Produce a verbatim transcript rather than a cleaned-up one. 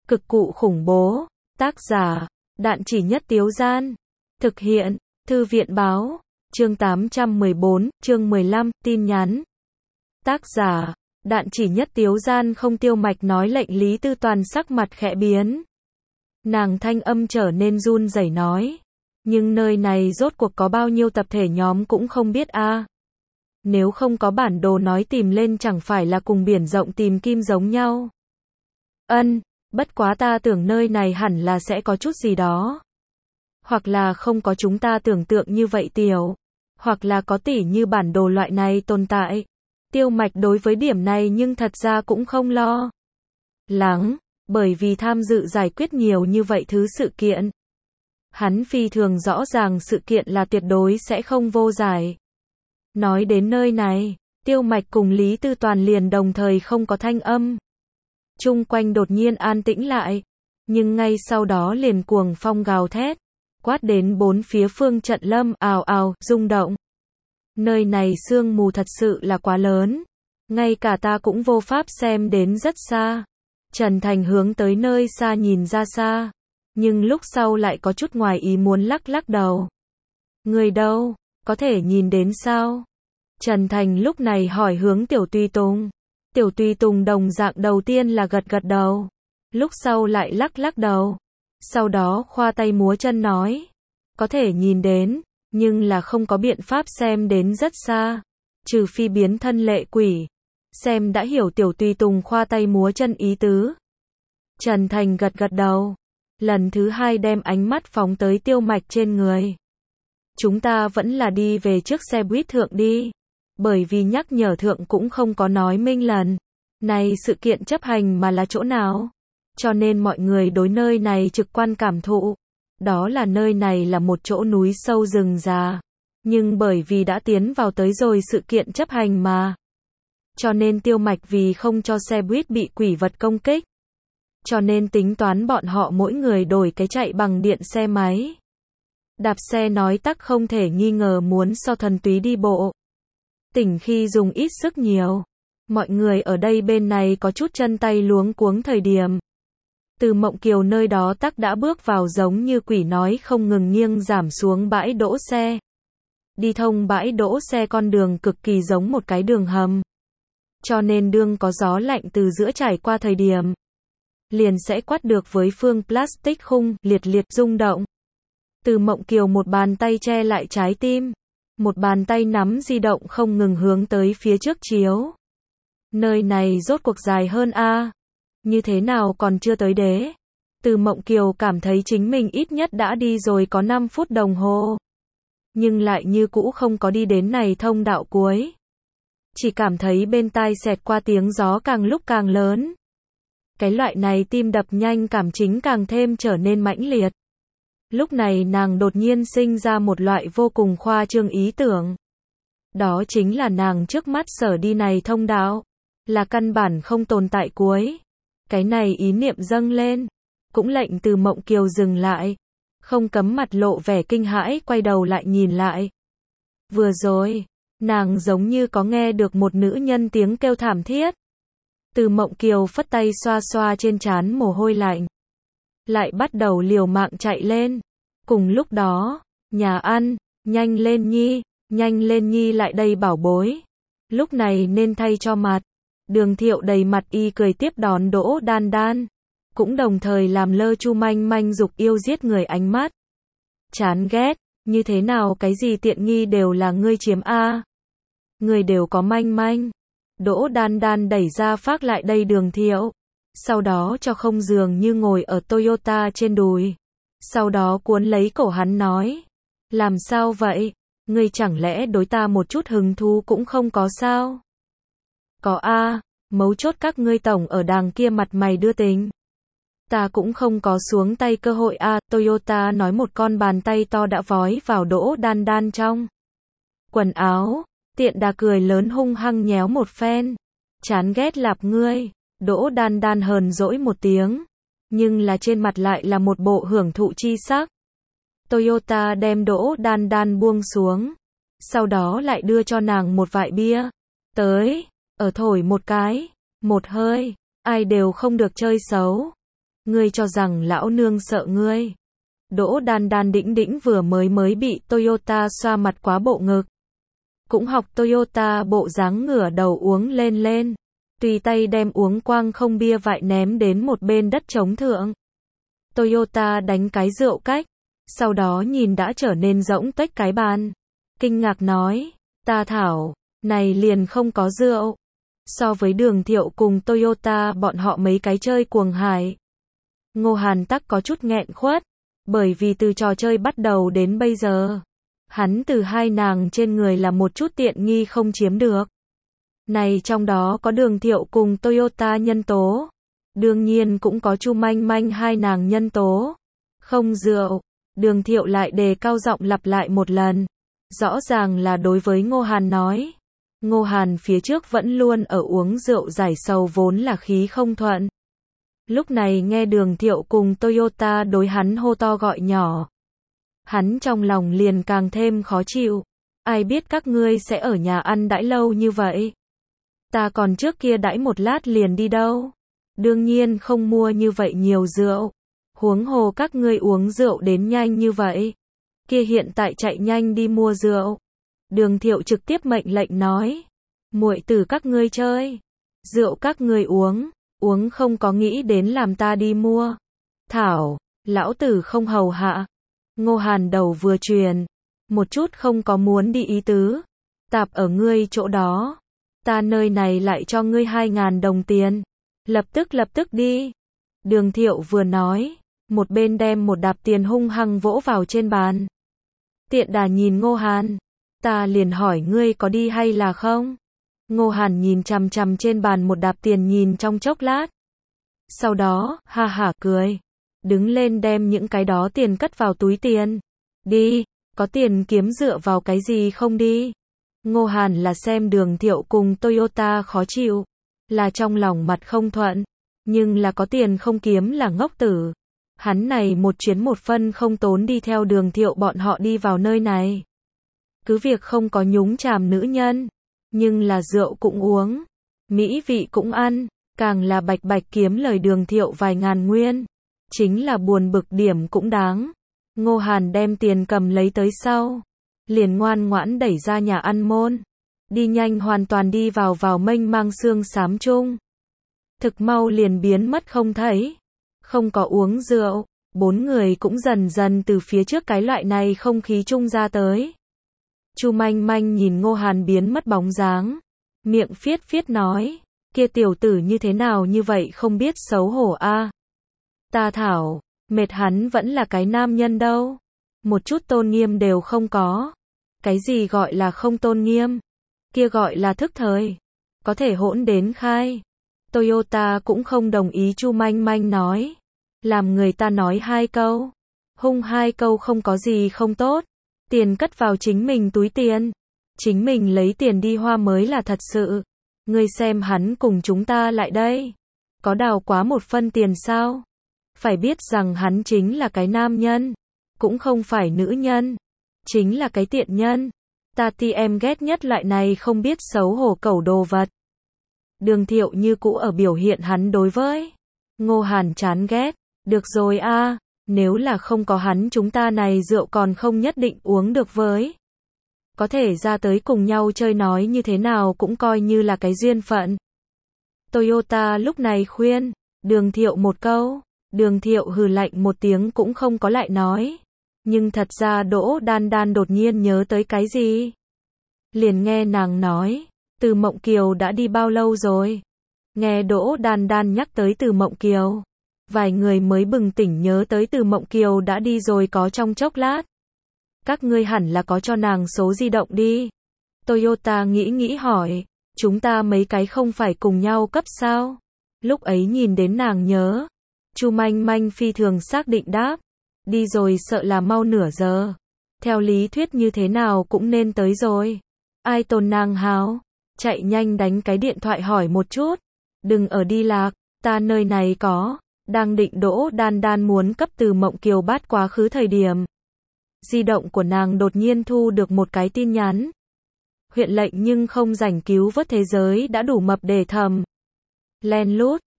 Cực cụ khủng bố. Tác giả, Đạn Chỉ Nhất Tiếu Gian. Thực hiện, Thư viện báo. Chương tám trăm mười bốn, chương mười lăm, tin nhắn. Tác giả, Đạn Chỉ Nhất Tiếu Gian. Không. Tiêu Mạch nói lệnh Lý Tư Toàn sắc mặt khẽ biến. Nàng thanh âm trở nên run rẩy nói. Nhưng nơi này rốt cuộc có bao nhiêu tập thể nhóm cũng không biết a. À. Nếu không có bản đồ nói tìm lên chẳng phải là cùng biển rộng tìm kim giống nhau. Ân, bất quá ta tưởng nơi này hẳn là sẽ có chút gì đó. Hoặc là không có chúng ta tưởng tượng như vậy tiểu. Hoặc là có tỉ như bản đồ loại này tồn tại. Tiêu Mạch đối với điểm này nhưng thật ra cũng không lo lắng, bởi vì tham dự giải quyết nhiều như vậy thứ sự kiện. Hắn phi thường rõ ràng sự kiện là tuyệt đối sẽ không vô giải. Nói đến nơi này, Tiêu Mạch cùng Lý Tư Toàn liền đồng thời không có thanh âm. Chung quanh đột nhiên an tĩnh lại, nhưng ngay sau đó liền cuồng phong gào thét, quát đến bốn phía phương trận lâm ào ào, rung động. Nơi này sương mù thật sự là quá lớn, ngay cả ta cũng vô pháp xem đến rất xa. Trần Thành hướng tới nơi xa nhìn ra xa, nhưng lúc sau lại có chút ngoài ý muốn lắc lắc đầu. Người đâu, có thể nhìn đến sao? Trần Thành lúc này hỏi hướng Tiểu Tùy Tùng. Tiểu Tùy Tùng đồng dạng đầu tiên là gật gật đầu, lúc sau lại lắc lắc đầu. Sau đó khoa tay múa chân nói, có thể nhìn đến, nhưng là không có biện pháp xem đến rất xa, trừ phi biến thân lệ quỷ. Xem đã hiểu Tiểu Tùy Tùng khoa tay múa chân ý tứ. Trần Thành gật gật đầu, lần thứ hai đem ánh mắt phóng tới Tiêu Mạch trên người. Chúng ta vẫn là đi về trước xe buýt thượng đi, bởi vì nhắc nhở thượng cũng không có nói minh lần này sự kiện chấp hành mà là chỗ nào, cho nên mọi người đối nơi này trực quan cảm thụ, đó là nơi này là một chỗ núi sâu rừng già, nhưng bởi vì đã tiến vào tới rồi sự kiện chấp hành mà, cho nên Tiêu Mạch vì không cho xe buýt bị quỷ vật công kích, cho nên tính toán bọn họ mỗi người đổi cái chạy bằng điện xe máy. Đạp xe nói tắc không thể nghi ngờ muốn so thuần túy đi bộ. Tỉnh khi dùng ít sức nhiều. Mọi người ở đây bên này có chút chân tay luống cuống thời điểm. Từ Mộng Kiều nơi đó tắc đã bước vào giống như quỷ nói không ngừng nghiêng giảm xuống bãi đỗ xe. Đi thông bãi đỗ xe con đường cực kỳ giống một cái đường hầm. Cho nên đương có gió lạnh từ giữa trải qua thời điểm, liền sẽ quát được với phương plastic khung, liệt liệt rung động. Từ Mộng Kiều một bàn tay che lại trái tim, một bàn tay nắm di động không ngừng hướng tới phía trước chiếu. Nơi này rốt cuộc dài hơn a, à? Như thế nào còn chưa tới đế? Từ Mộng Kiều cảm thấy chính mình ít nhất đã đi rồi có năm phút đồng hồ, nhưng lại như cũ không có đi đến này thông đạo cuối. Chỉ cảm thấy bên tai xẹt qua tiếng gió càng lúc càng lớn. Cái loại này tim đập nhanh cảm chính càng thêm trở nên mãnh liệt. Lúc này nàng đột nhiên sinh ra một loại vô cùng khoa trương ý tưởng. Đó chính là nàng trước mắt sở đi này thông đạo, là căn bản không tồn tại cuối. Cái này ý niệm dâng lên, cũng lệnh Từ Mộng Kiều dừng lại, không cấm mặt lộ vẻ kinh hãi quay đầu lại nhìn lại. Vừa rồi, nàng giống như có nghe được một nữ nhân tiếng kêu thảm thiết. Từ Mộng Kiều phất tay xoa xoa trên trán mồ hôi lạnh, lại bắt đầu liều mạng chạy lên. Cùng lúc đó, nhà ăn, nhanh lên nhi, nhanh lên nhi lại đây bảo bối. Lúc này nên thay cho mặt. Đường Thiệu đầy mặt y cười tiếp đón Đỗ Đan Đan, cũng đồng thời làm lơ Chu Manh Manh dục yêu giết người ánh mắt. Chán ghét, như thế nào cái gì tiện nghi đều là ngươi chiếm a. Người đều có Manh Manh. Đỗ Đan Đan đẩy ra phát lại đây Đường Thiệu, sau đó cho không dường như ngồi ở Toyota trên đùi. Sau đó cuốn lấy cổ hắn nói, làm sao vậy, ngươi chẳng lẽ đối ta một chút hứng thú cũng không có sao? Có a, mấu chốt các ngươi tổng ở đàng kia mặt mày đưa tình. Ta cũng không có xuống tay cơ hội a. Toyota nói một con bàn tay to đã vói vào Đỗ Đan Đan trong quần áo, tiện đà cười lớn hung hăng nhéo một phen. Chán ghét lạp ngươi. Đỗ Đan Đan hờn dỗi một tiếng, nhưng là trên mặt lại là một bộ hưởng thụ chi sắc. Toyota đem Đỗ Đan Đan buông xuống, sau đó lại đưa cho nàng một vại bia. Tới, ở thổi một cái, một hơi, ai đều không được chơi xấu. Ngươi cho rằng lão nương sợ ngươi. Đỗ Đan Đan đĩnh đĩnh vừa mới mới bị Toyota xoa mặt quá bộ ngực. Cũng học Toyota bộ dáng ngửa đầu uống lên lên. Tùy tay đem uống quang không bia vại ném đến một bên đất trống thượng. Toyota đánh cái rượu cách. Sau đó nhìn đã trở nên rỗng tuếch cái bàn. Kinh ngạc nói, ta thảo, này liền không có rượu. So với Đường Thiệu cùng Toyota bọn họ mấy cái chơi cuồng hải. Ngô Hàn tắc có chút nghẹn khuất. Bởi vì từ trò chơi bắt đầu đến bây giờ, hắn từ hai nàng trên người là một chút tiện nghi không chiếm được. Này trong đó có Đường Thiệu cùng Toyota nhân tố. Đương nhiên cũng có Chu Manh Manh hai nàng nhân tố. Không rượu. Đường Thiệu lại đề cao giọng lặp lại một lần. Rõ ràng là đối với Ngô Hàn nói. Ngô Hàn phía trước vẫn luôn ở uống rượu giải sầu vốn là khí không thuận. Lúc này nghe Đường Thiệu cùng Toyota đối hắn hô to gọi nhỏ. Hắn trong lòng liền càng thêm khó chịu. Ai biết các ngươi sẽ ở nhà ăn đãi lâu như vậy. Ta còn trước kia đãi một lát liền đi đâu. Đương nhiên không mua như vậy nhiều rượu. Huống hồ các ngươi uống rượu đến nhanh như vậy. Kia hiện tại chạy nhanh đi mua rượu. Đường Thiệu trực tiếp mệnh lệnh nói. Muội tử các ngươi chơi. Rượu các ngươi uống. Uống không có nghĩ đến làm ta đi mua. Thảo, lão tử không hầu hạ. Ngô Hàn đầu vừa truyền. Một chút không có muốn đi ý tứ. Tạp ở ngươi chỗ đó. Ta nơi này lại cho ngươi hai ngàn đồng tiền. Lập tức lập tức đi. Đường Thiệu vừa nói. Một bên đem một đạp tiền hung hăng vỗ vào trên bàn. Tiện đà nhìn Ngô Hàn. Ta liền hỏi ngươi có đi hay là không? Ngô Hàn nhìn chằm chằm trên bàn một đạp tiền nhìn trong chốc lát. Sau đó, ha hả cười. Đứng lên đem những cái đó tiền cất vào túi tiền. Đi, có tiền kiếm dựa vào cái gì không đi. Ngô Hàn là xem Đường Thiệu cùng Toyota khó chịu. Là trong lòng mặt không thuận. Nhưng là có tiền không kiếm là ngốc tử. Hắn này một chuyến một phân không tốn đi theo Đường Thiệu bọn họ đi vào nơi này. Cứ việc không có nhúng chàm nữ nhân. Nhưng là rượu cũng uống. Mỹ vị cũng ăn. Càng là bạch bạch kiếm lời Đường Thiệu vài ngàn nguyên. Chính là buồn bực điểm cũng đáng. Ngô Hàn đem tiền cầm lấy tới sau. Liền ngoan ngoãn đẩy ra nhà ăn môn. Đi nhanh hoàn toàn đi vào vào mênh mang sương xám chung. Thực mau liền biến mất không thấy. Không có uống rượu. Bốn người cũng dần dần từ phía trước cái loại này không khí chung ra tới. Chu Manh Manh nhìn Ngô Hàn biến mất bóng dáng. Miệng phiết phiết nói. Kia tiểu tử như thế nào như vậy không biết xấu hổ a. À? Ta thảo, mệt hắn vẫn là cái nam nhân đâu. Một chút tôn nghiêm đều không có. Cái gì gọi là không tôn nghiêm? Kia gọi là thức thời. Có thể hỗn đến khai. Toyota cũng không đồng ý Chu Manh Manh nói. Làm người ta nói hai câu. Hung hai câu không có gì không tốt. Tiền cất vào chính mình túi tiền. Chính mình lấy tiền đi hoa mới là thật sự. Ngươi xem hắn cùng chúng ta lại đây. Có đào quá một phân tiền sao? Phải biết rằng hắn chính là cái nam nhân. Cũng không phải nữ nhân. Chính là cái tiện nhân. Ta ti em ghét nhất loại này không biết xấu hổ cẩu đồ vật. Đường Thiệu như cũ ở biểu hiện hắn đối với Ngô Hàn chán ghét. Được rồi a, à, nếu là không có hắn chúng ta này rượu còn không nhất định uống được với. Có thể ra tới cùng nhau chơi nói như thế nào cũng coi như là cái duyên phận. Toyota lúc này khuyên, Đường Thiệu một câu, Đường Thiệu hừ lạnh một tiếng cũng không có lại nói. Nhưng thật ra Đỗ Đan Đan đột nhiên nhớ tới cái gì. Liền nghe nàng nói, Từ Mộng Kiều đã đi bao lâu rồi? Nghe Đỗ Đan Đan nhắc tới Từ Mộng Kiều. Vài người mới bừng tỉnh nhớ tới Từ Mộng Kiều đã đi rồi có trong chốc lát. Các ngươi hẳn là có cho nàng số di động đi. Toyota nghĩ nghĩ hỏi, chúng ta mấy cái không phải cùng nhau cấp sao? Lúc ấy nhìn đến nàng nhớ. Chu Manh Manh phi thường xác định đáp. Đi rồi sợ là mau nửa giờ. Theo lý thuyết như thế nào cũng nên tới rồi. Ai tồn nàng háo? Chạy nhanh đánh cái điện thoại hỏi một chút. Đừng ở đi lạc, ta nơi này có. Đang định Đỗ Đan Đan muốn cấp Từ Mộng Kiều bát quá khứ thời điểm. Di động của nàng đột nhiên thu được một cái tin nhắn. Huyện lệnh nhưng không rảnh cứu vớt thế giới đã đủ mập để thầm. Len lút,